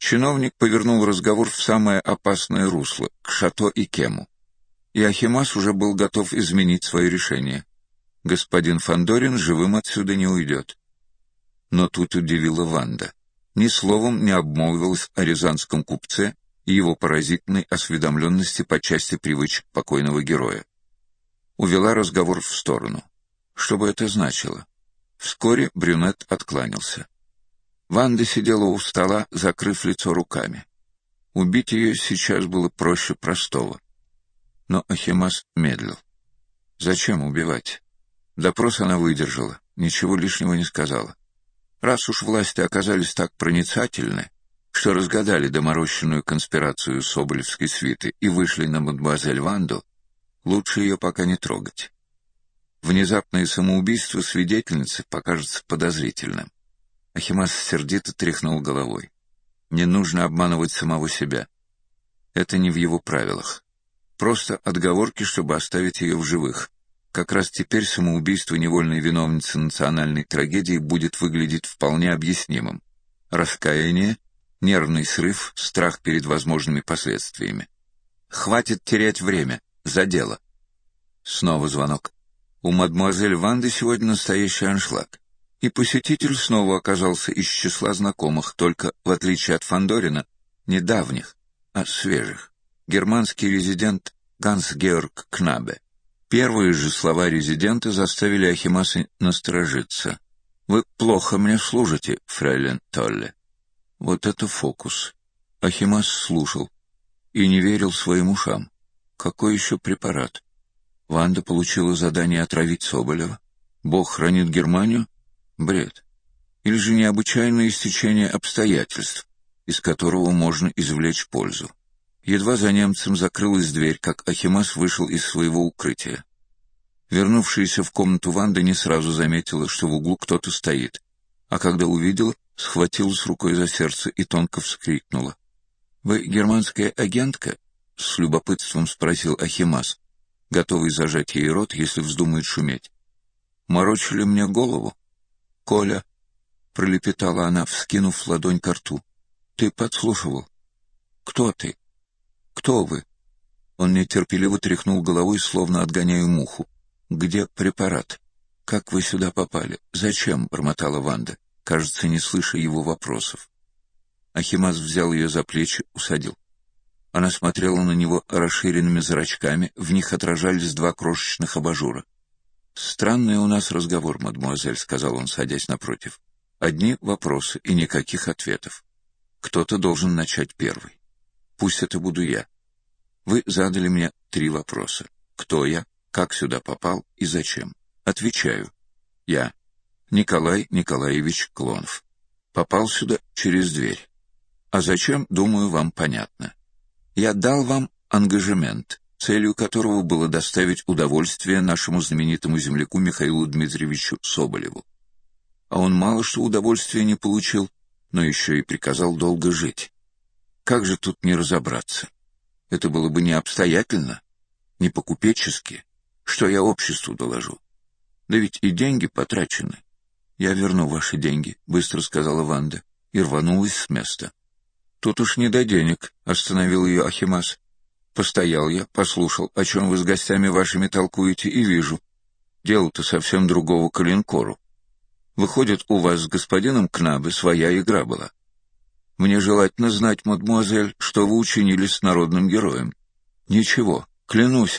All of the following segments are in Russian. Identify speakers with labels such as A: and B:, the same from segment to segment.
A: Чиновник повернул разговор в самое опасное русло, к Шато и Кему. И Ахимас уже был готов изменить свое решение. Господин Фандорин живым отсюда не уйдет. Но тут удивила Ванда. Ни словом не обмолвилась о рязанском купце и его поразительной осведомленности по части привычек покойного героя. Увела разговор в сторону. Что бы это значило? Вскоре брюнет откланялся. Ванда сидела у стола, закрыв лицо руками. Убить ее сейчас было проще простого. Но Ахимас медлил. Зачем убивать? Допрос она выдержала, ничего лишнего не сказала. Раз уж власти оказались так проницательны, что разгадали доморощенную конспирацию соболевской свиты и вышли на мадемуазель Ванду, лучше ее пока не трогать. Внезапное самоубийство свидетельницы покажется подозрительным. Ахимас сердито тряхнул головой. Не нужно обманывать самого себя. Это не в его правилах. Просто отговорки, чтобы оставить ее в живых. Как раз теперь самоубийство невольной виновницы национальной трагедии будет выглядеть вполне объяснимым. Раскаяние, нервный срыв, страх перед возможными последствиями. Хватит терять время. За дело. Снова звонок. У мадемуазель Ванды сегодня настоящий аншлаг. И посетитель снова оказался из числа знакомых, только, в отличие от Фандорина, не давних, а свежих. Германский резидент Ганс-Георг Кнабе. Первые же слова резидента заставили Ахимаса насторожиться. «Вы плохо мне служите, фрейлин Толле». Вот это фокус. Ахимас слушал и не верил своим ушам. Какой еще препарат? Ванда получила задание отравить Соболева. Бог хранит Германию? Бред. Или же необычайное стечение обстоятельств, из которого можно извлечь пользу. Едва за немцем закрылась дверь, как Ахимас вышел из своего укрытия. Вернувшаяся в комнату Ванда не сразу заметила, что в углу кто-то стоит, а когда увидела, схватилась рукой за сердце и тонко вскрикнула. «Вы германская агентка?» — с любопытством спросил Ахимас, готовый зажать ей рот, если вздумает шуметь. «Морочили мне голову?» «Коля», — пролепетала она, вскинув ладонь ко рту, — «ты подслушивал?» «Кто ты? Кто вы?» Он нетерпеливо тряхнул головой, словно отгоняя муху. «Где препарат? Как вы сюда попали? Зачем?» — бормотала Ванда, кажется, не слыша его вопросов. Ахимас взял ее за плечи, усадил. Она смотрела на него расширенными зрачками, в них отражались два крошечных абажура. «Странный у нас разговор, мадемуазель», — сказал он, садясь напротив. «Одни вопросы и никаких ответов. Кто-то должен начать первый. Пусть это буду я. Вы задали мне 3 вопроса. Кто я, как сюда попал и зачем? Отвечаю. Я, Николай Николаевич Клонов. Попал сюда через дверь. А зачем, думаю, вам понятно. Я дал вам ангажемент, целью которого было доставить удовольствие нашему знаменитому земляку Михаилу Дмитриевичу Соболеву. А он мало что удовольствия не получил, но еще и приказал долго жить. Как же тут не разобраться? Это было бы не обстоятельно, не по-купечески. Что я обществу доложу? Да ведь и деньги потрачены. Я верну ваши деньги, быстро сказала Ванда и рванулась с места. Тут уж не до денег, остановил ее Ахимас. Постоял я, послушал, о чем вы с гостями вашими толкуете, и вижу. Дело-то совсем другого к линкору. Выходит, у вас с господином Кнабе своя игра была. Мне желательно знать, мадемуазель, что вы учинили с народным героем. Ничего, клянусь.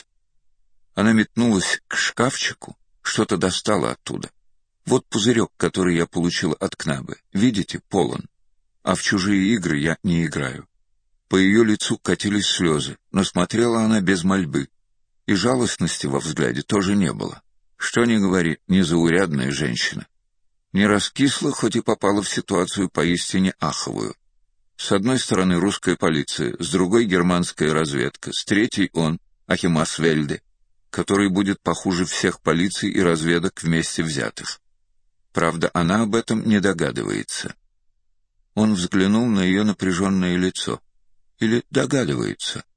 A: Она метнулась к шкафчику, что-то достала оттуда. Вот пузырек, который я получила от Кнабе. Видите, полон. А в чужие игры я не играю. По ее лицу катились слезы, но смотрела она без мольбы. И жалостности во взгляде тоже не было. Что ни говори, незаурядная женщина. Не раскисла, хоть и попала в ситуацию поистине аховую. С одной стороны русская полиция, с другой германская разведка, с третьей он, Ахимас Вельде, который будет похуже всех полиций и разведок вместе взятых. Правда, она об этом не догадывается. Он взглянул на ее напряженное лицо. Или догадывается.